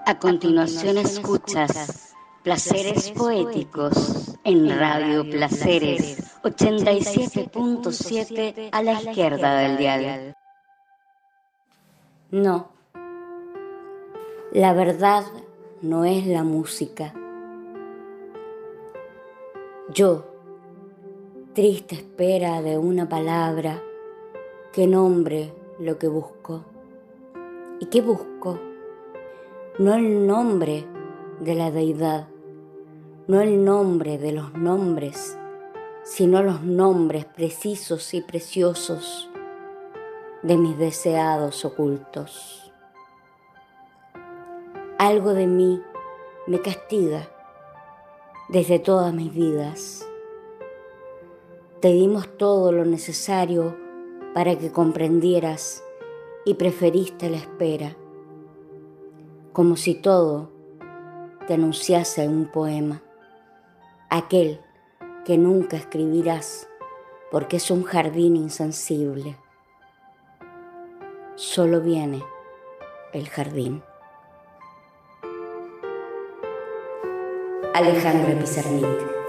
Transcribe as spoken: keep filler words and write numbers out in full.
A continuación escuchas Placeres Poéticos en Radio Placeres ochenta y siete punto siete a la izquierda del dial. No, la verdad no es la música. Yo, triste espera de una palabra que nombre lo que busco. ¿Y qué busco? No el nombre de la deidad, no el nombre de los nombres, sino los nombres precisos y preciosos de mis deseados ocultos. Algo de mí me castiga desde todas mis vidas. Te dimos todo lo necesario para que comprendieras y preferiste la espera, como si todo te anunciase en un poema, aquel que nunca escribirás porque es un jardín insensible. Solo viene el jardín. Alejandra Pizarnik.